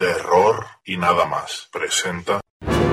Terror y nada más presenta.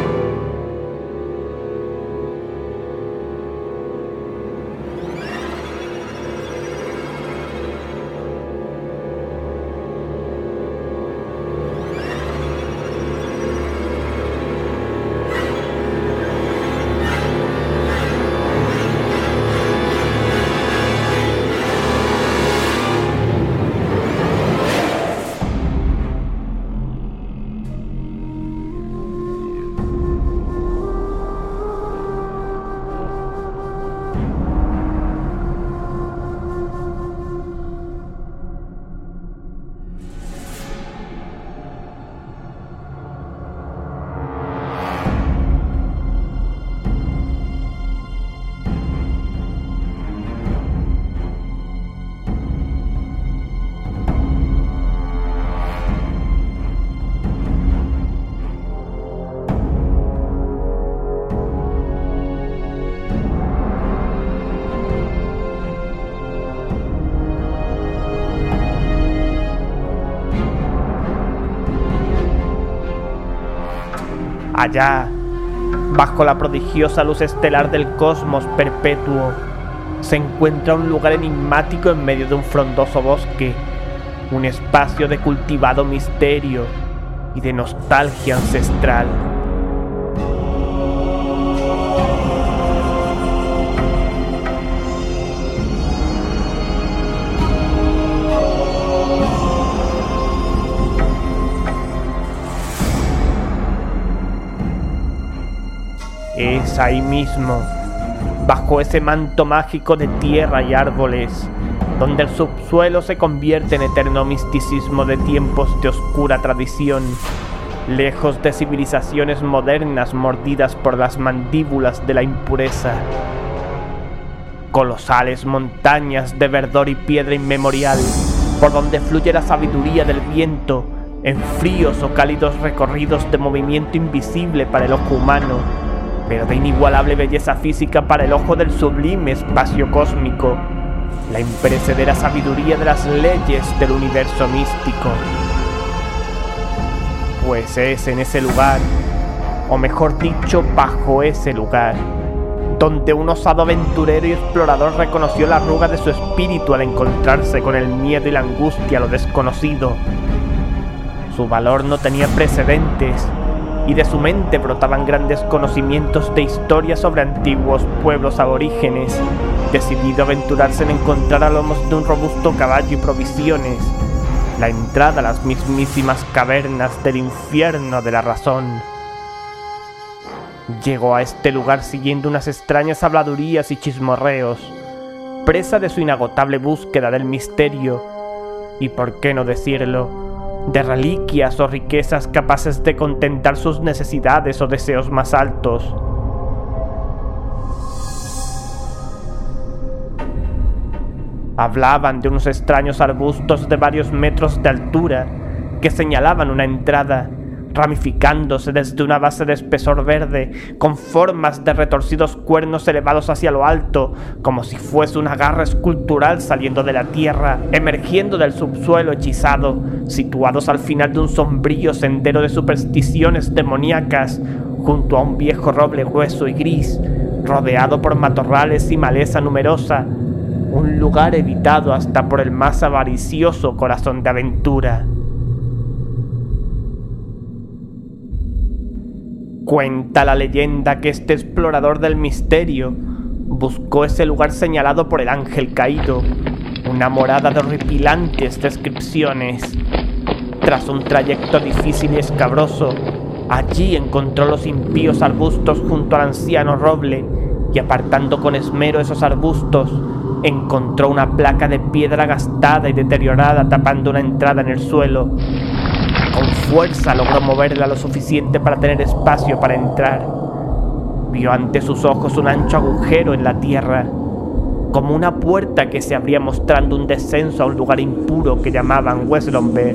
Allá, bajo la prodigiosa luz estelar del cosmos perpetuo, se encuentra un lugar enigmático en medio de un frondoso bosque, un espacio de cultivado misterio y de nostalgia ancestral. Es ahí mismo, bajo ese manto mágico de tierra y árboles, donde el subsuelo se convierte en eterno misticismo de tiempos de oscura tradición, lejos de civilizaciones modernas mordidas por las mandíbulas de la impureza. Colosales montañas de verdor y piedra inmemorial, por donde fluye la sabiduría del viento, en fríos o cálidos recorridos de movimiento invisible para el ojo humano, pero de inigualable belleza física para el ojo del sublime espacio cósmico, la imperecedera sabiduría de las leyes del universo místico. Pues es en ese lugar, o mejor dicho, bajo ese lugar, donde un osado aventurero y explorador reconoció la arruga de su espíritu al encontrarse con el miedo y la angustia a lo desconocido. Su valor no tenía precedentes, y de su mente brotaban grandes conocimientos de historia sobre antiguos pueblos aborígenes, decidido a aventurarse en encontrar a lomos de un robusto caballo y provisiones la entrada a las mismísimas cavernas del infierno de la razón. Llegó a este lugar siguiendo unas extrañas habladurías y chismorreos, presa de su inagotable búsqueda del misterio, y por qué no decirlo, de reliquias o riquezas capaces de contentar sus necesidades o deseos más altos. Hablaban de unos extraños arbustos de varios metros de altura que señalaban una entrada, ramificándose desde una base de espesor verde, con formas de retorcidos cuernos elevados hacia lo alto, como si fuese una garra escultural saliendo de la tierra, emergiendo del subsuelo hechizado, situados al final de un sombrío sendero de supersticiones demoníacas, junto a un viejo roble grueso y gris, rodeado por matorrales y maleza numerosa, un lugar evitado hasta por el más avaricioso corazón de aventura. Cuenta la leyenda que este explorador del misterio buscó ese lugar señalado por el ángel caído, una morada de horripilantes descripciones. Tras un trayecto difícil y escabroso, allí encontró los impíos arbustos junto al anciano roble, y apartando con esmero esos arbustos, encontró una placa de piedra gastada y deteriorada tapando una entrada en el suelo. Con fuerza logró moverla lo suficiente para tener espacio para entrar. Vio ante sus ojos un ancho agujero en la tierra, como una puerta que se abría mostrando un descenso a un lugar impuro que llamaban Westlomber.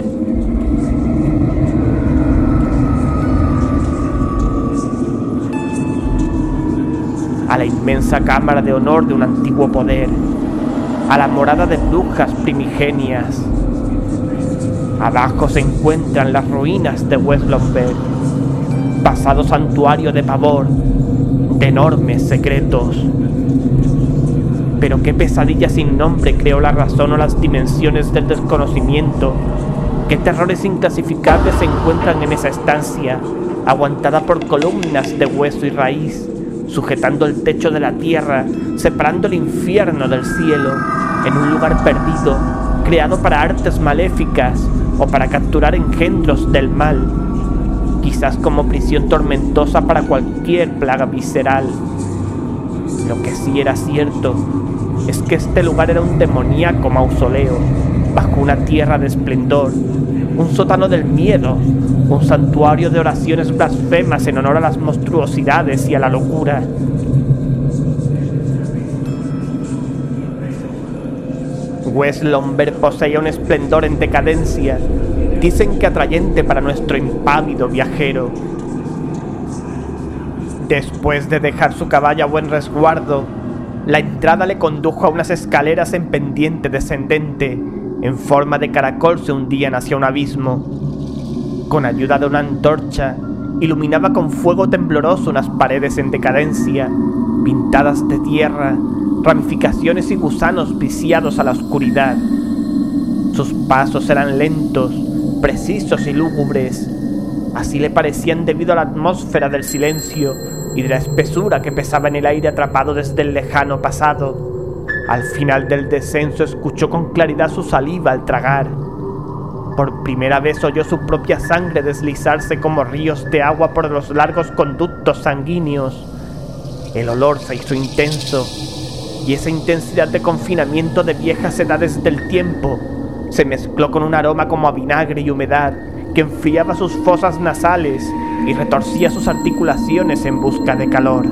A la inmensa cámara de honor de un antiguo poder, a la morada de brujas primigenias. Abajo se encuentran las ruinas de West Lomberg, pasado santuario de pavor, de enormes secretos. Pero qué pesadilla sin nombre creó la razón o las dimensiones del desconocimiento. Qué terrores inclasificables se encuentran en esa estancia, aguantada por columnas de hueso y raíz, sujetando el techo de la tierra, separando el infierno del cielo, en un lugar perdido, creado para artes maléficas o para capturar engendros del mal, quizás como prisión tormentosa para cualquier plaga visceral. Lo que sí era cierto es que este lugar era un demoníaco mausoleo, bajo una tierra de esplendor, un sótano del miedo, un santuario de oraciones blasfemas en honor a las monstruosidades y a la locura. West Lomberg poseía un esplendor en decadencia, dicen que atrayente para nuestro impávido viajero. Después de dejar su caballo a buen resguardo, la entrada le condujo a unas escaleras en pendiente descendente, en forma de caracol se hundían hacia un abismo. Con ayuda de una antorcha, iluminaba con fuego tembloroso unas paredes en decadencia, pintadas de tierra, ramificaciones y gusanos viciados a la oscuridad. Sus pasos eran lentos, precisos y lúgubres. Así le parecían debido a la atmósfera del silencio y de la espesura que pesaba en el aire atrapado desde el lejano pasado. Al final del descenso escuchó con claridad su saliva al tragar. Por primera vez oyó su propia sangre deslizarse como ríos de agua por los largos conductos sanguíneos. El olor se hizo intenso, y esa intensidad de confinamiento de viejas edades del tiempo se mezcló con un aroma como a vinagre y humedad que enfriaba sus fosas nasales y retorcía sus articulaciones en busca de calor.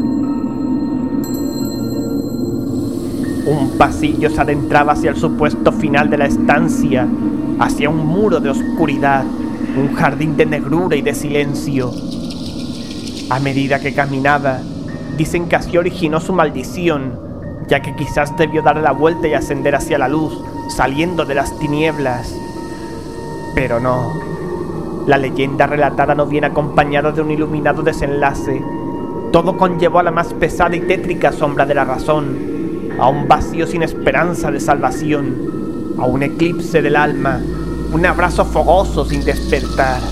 Un pasillo se adentraba hacia el supuesto final de la estancia, hacia un muro de oscuridad, un jardín de negrura y de silencio. A medida que caminaba, dicen que así originó su maldición, ya que quizás debió dar la vuelta y ascender hacia la luz, saliendo de las tinieblas. Pero no. La leyenda relatada no viene acompañada de un iluminado desenlace. Todo conllevó a la más pesada y tétrica sombra de la razón, a un vacío sin esperanza de salvación, a un eclipse del alma, un abrazo fogoso sin despertar.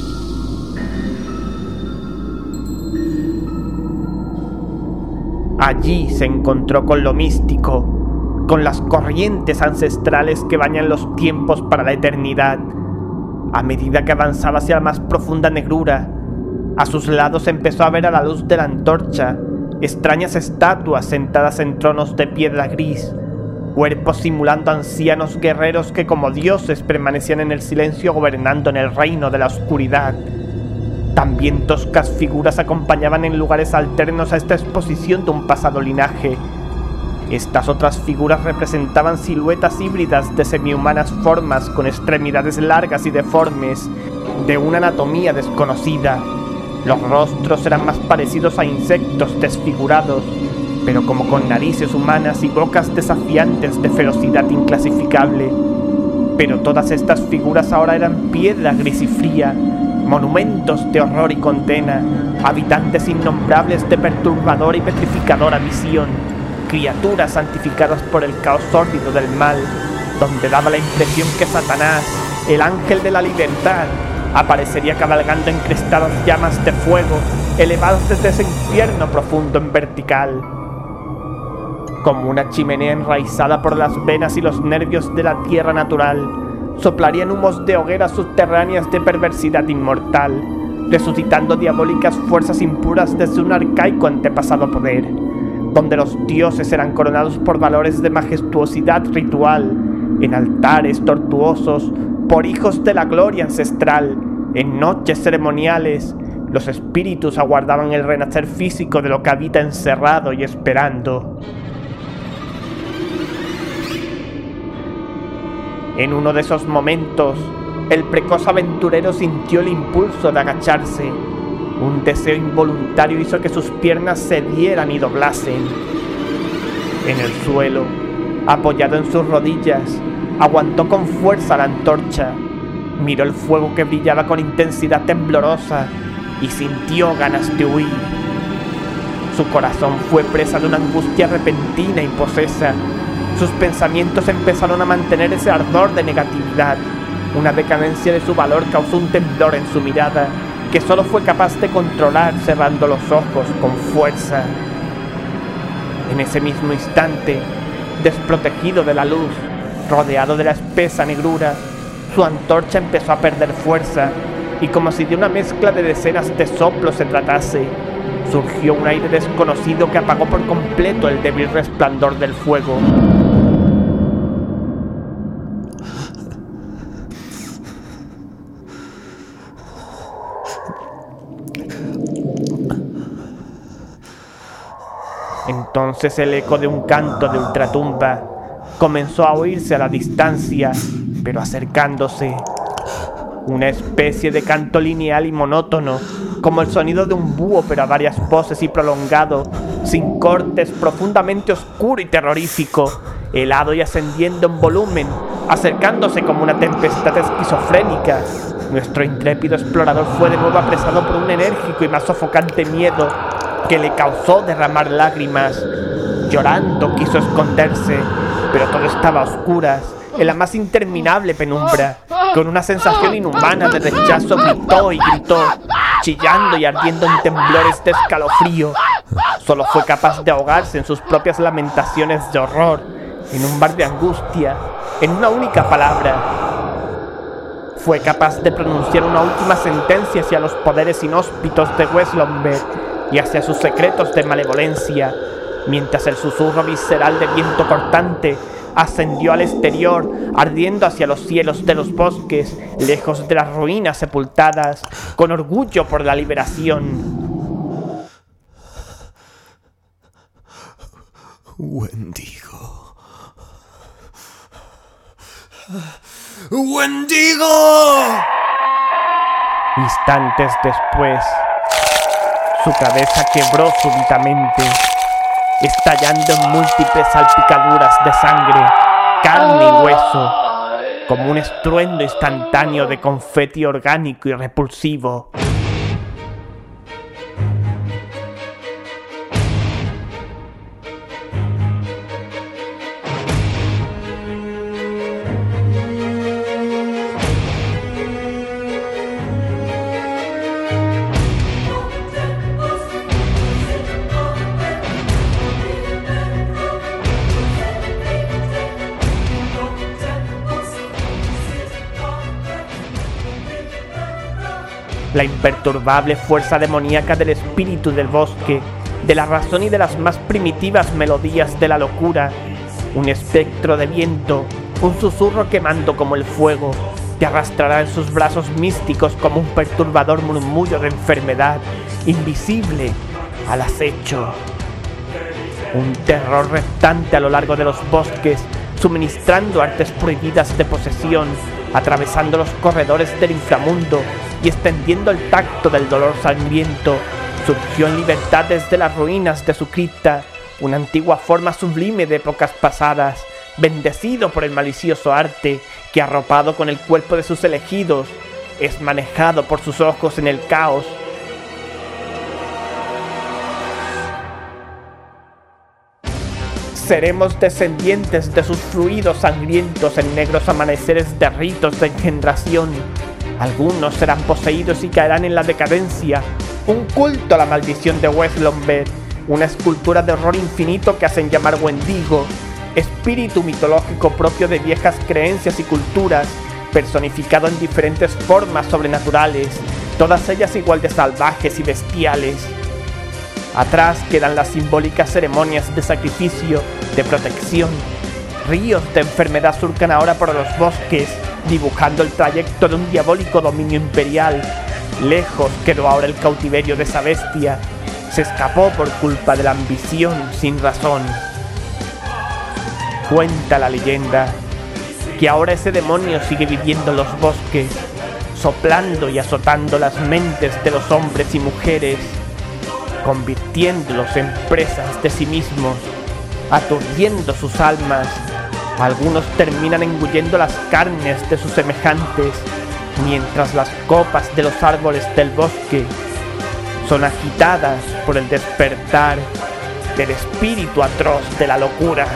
Allí se encontró con lo místico, con las corrientes ancestrales que bañan los tiempos para la eternidad. A medida que avanzaba hacia la más profunda negrura, a sus lados empezó a ver a la luz de la antorcha extrañas estatuas sentadas en tronos de piedra gris, cuerpos simulando ancianos guerreros que como dioses permanecían en el silencio gobernando en el reino de la oscuridad. También toscas figuras acompañaban en lugares alternos a esta exposición de un pasado linaje. Estas otras figuras representaban siluetas híbridas de semihumanas formas con extremidades largas y deformes, de una anatomía desconocida. Los rostros eran más parecidos a insectos desfigurados, pero como con narices humanas y bocas desafiantes de ferocidad inclasificable. Pero todas estas figuras ahora eran piedra gris y fría, monumentos de horror y condena, habitantes innombrables de perturbadora y petrificadora visión, criaturas santificadas por el caos sórdido del mal, donde daba la impresión que Satanás, el ángel de la libertad, aparecería cabalgando en crestadas llamas de fuego, elevadas desde ese infierno profundo en vertical. Como una chimenea enraizada por las venas y los nervios de la tierra natural, soplarían humos de hogueras subterráneas de perversidad inmortal, resucitando diabólicas fuerzas impuras desde un arcaico antepasado poder, donde los dioses eran coronados por valores de majestuosidad ritual, en altares tortuosos, por hijos de la gloria ancestral. En noches ceremoniales, los espíritus aguardaban el renacer físico de lo que habita encerrado y esperando. En uno de esos momentos, el precoz aventurero sintió el impulso de agacharse. Un deseo involuntario hizo que sus piernas cedieran y doblasen. En el suelo, apoyado en sus rodillas, aguantó con fuerza la antorcha. Miró el fuego que brillaba con intensidad temblorosa y sintió ganas de huir. Su corazón fue presa de una angustia repentina y posesa. Sus pensamientos empezaron a mantener ese ardor de negatividad. Una decadencia de su valor causó un temblor en su mirada que solo fue capaz de controlar cerrando los ojos con fuerza. En ese mismo instante, desprotegido de la luz, rodeado de la espesa negrura, su antorcha empezó a perder fuerza y como si de una mezcla de decenas de soplos se tratase, surgió un aire desconocido que apagó por completo el débil resplandor del fuego. Entonces el eco de un canto de ultratumba comenzó a oírse a la distancia, pero acercándose. Una especie de canto lineal y monótono, como el sonido de un búho pero a varias voces y prolongado, sin cortes, profundamente oscuro y terrorífico, helado y ascendiendo en volumen, acercándose como una tempestad esquizofrénica. Nuestro intrépido explorador fue de nuevo apresado por un enérgico y más sofocante miedo que le causó derramar lágrimas. Llorando quiso esconderse, pero todo estaba a oscuras, en la más interminable penumbra. Con una sensación inhumana de rechazo gritó y gritó, chillando y ardiendo en temblores de escalofrío. Solo fue capaz de ahogarse en sus propias lamentaciones de horror, en un mar de angustia, en una única palabra. Fue capaz de pronunciar una última sentencia hacia los poderes inhóspitos de West Lombaard y hacia sus secretos de malevolencia, mientras el susurro visceral de viento cortante ascendió al exterior, ardiendo hacia los cielos de los bosques, lejos de las ruinas sepultadas, con orgullo por la liberación. Wendigo. ¡Wendigo! Instantes después, su cabeza quebró súbitamente, estallando en múltiples salpicaduras de sangre, carne y hueso, como un estruendo instantáneo de confeti orgánico y repulsivo. La imperturbable fuerza demoníaca del espíritu del bosque, de la razón y de las más primitivas melodías de la locura, un espectro de viento, un susurro quemando como el fuego, te arrastrará en sus brazos místicos como un perturbador murmullo de enfermedad, invisible, al acecho. Un terror reptante a lo largo de los bosques, suministrando artes prohibidas de posesión, atravesando los corredores del inframundo y extendiendo el tacto del dolor sangriento, surgió en libertad desde las ruinas de su cripta, una antigua forma sublime de épocas pasadas, bendecido por el malicioso arte que, arropado con el cuerpo de sus elegidos, es manejado por sus ojos en el caos. Seremos descendientes de sus fluidos sangrientos en negros amaneceres de ritos de engendración. Algunos serán poseídos y caerán en la decadencia. Un culto a la maldición de West Lombaard, una escultura de horror infinito que hacen llamar Wendigo, espíritu mitológico propio de viejas creencias y culturas, personificado en diferentes formas sobrenaturales, todas ellas igual de salvajes y bestiales. Atrás quedan las simbólicas ceremonias de sacrificio, de protección. Ríos de enfermedad surcan ahora por los bosques, dibujando el trayecto de un diabólico dominio imperial. Lejos quedó ahora el cautiverio de esa bestia. Se escapó por culpa de la ambición sin razón. Cuenta la leyenda que ahora ese demonio sigue viviendo en los bosques, soplando y azotando las mentes de los hombres y mujeres, convirtiéndolos en presas de sí mismos, aturdiendo sus almas. Algunos terminan engullendo las carnes de sus semejantes, mientras las copas de los árboles del bosque son agitadas por el despertar del espíritu atroz de la locura.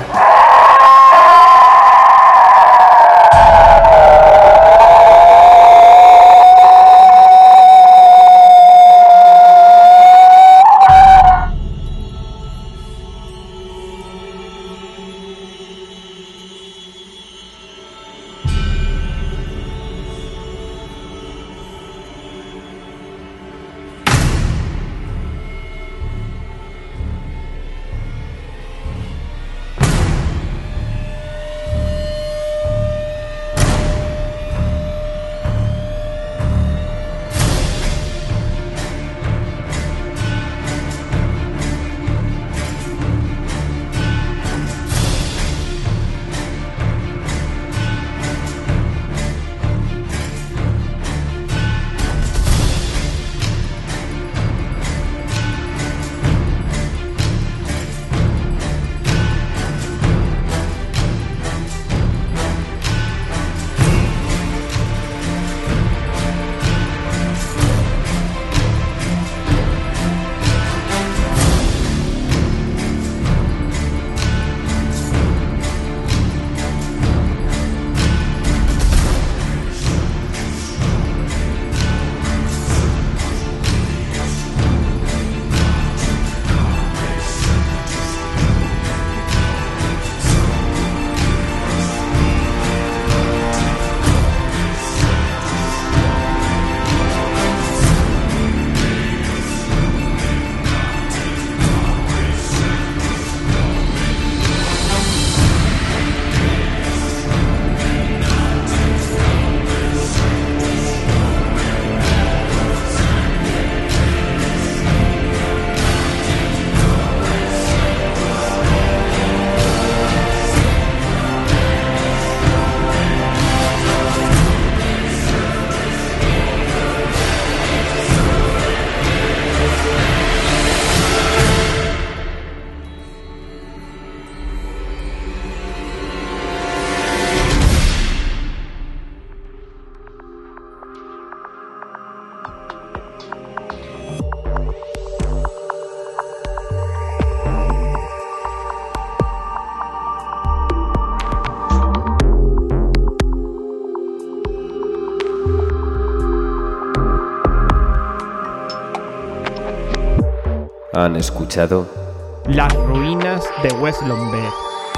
Han escuchado Las ruinas de West Lomber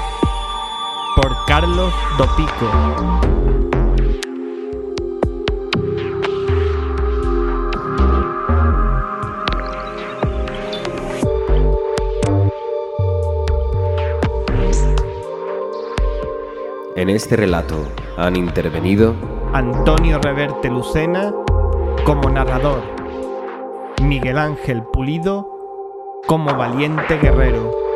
por Carlos Dopico. En este relato han intervenido Antonio Reverte Lucena como narrador, Miguel Ángel Pulido como valiente guerrero.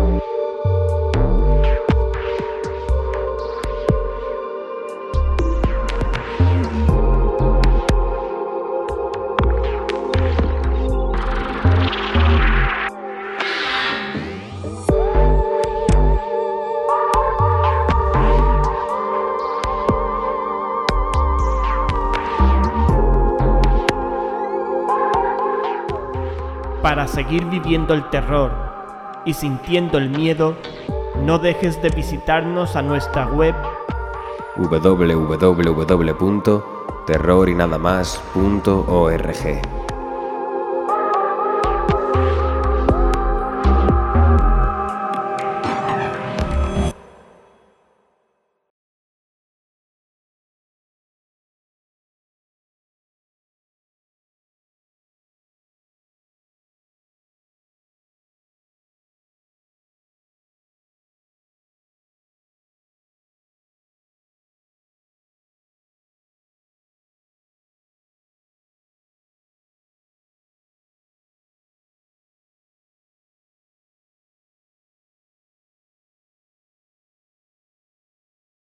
Para seguir viviendo el terror y sintiendo el miedo, no dejes de visitarnos a nuestra web www.terrorinadamas.org.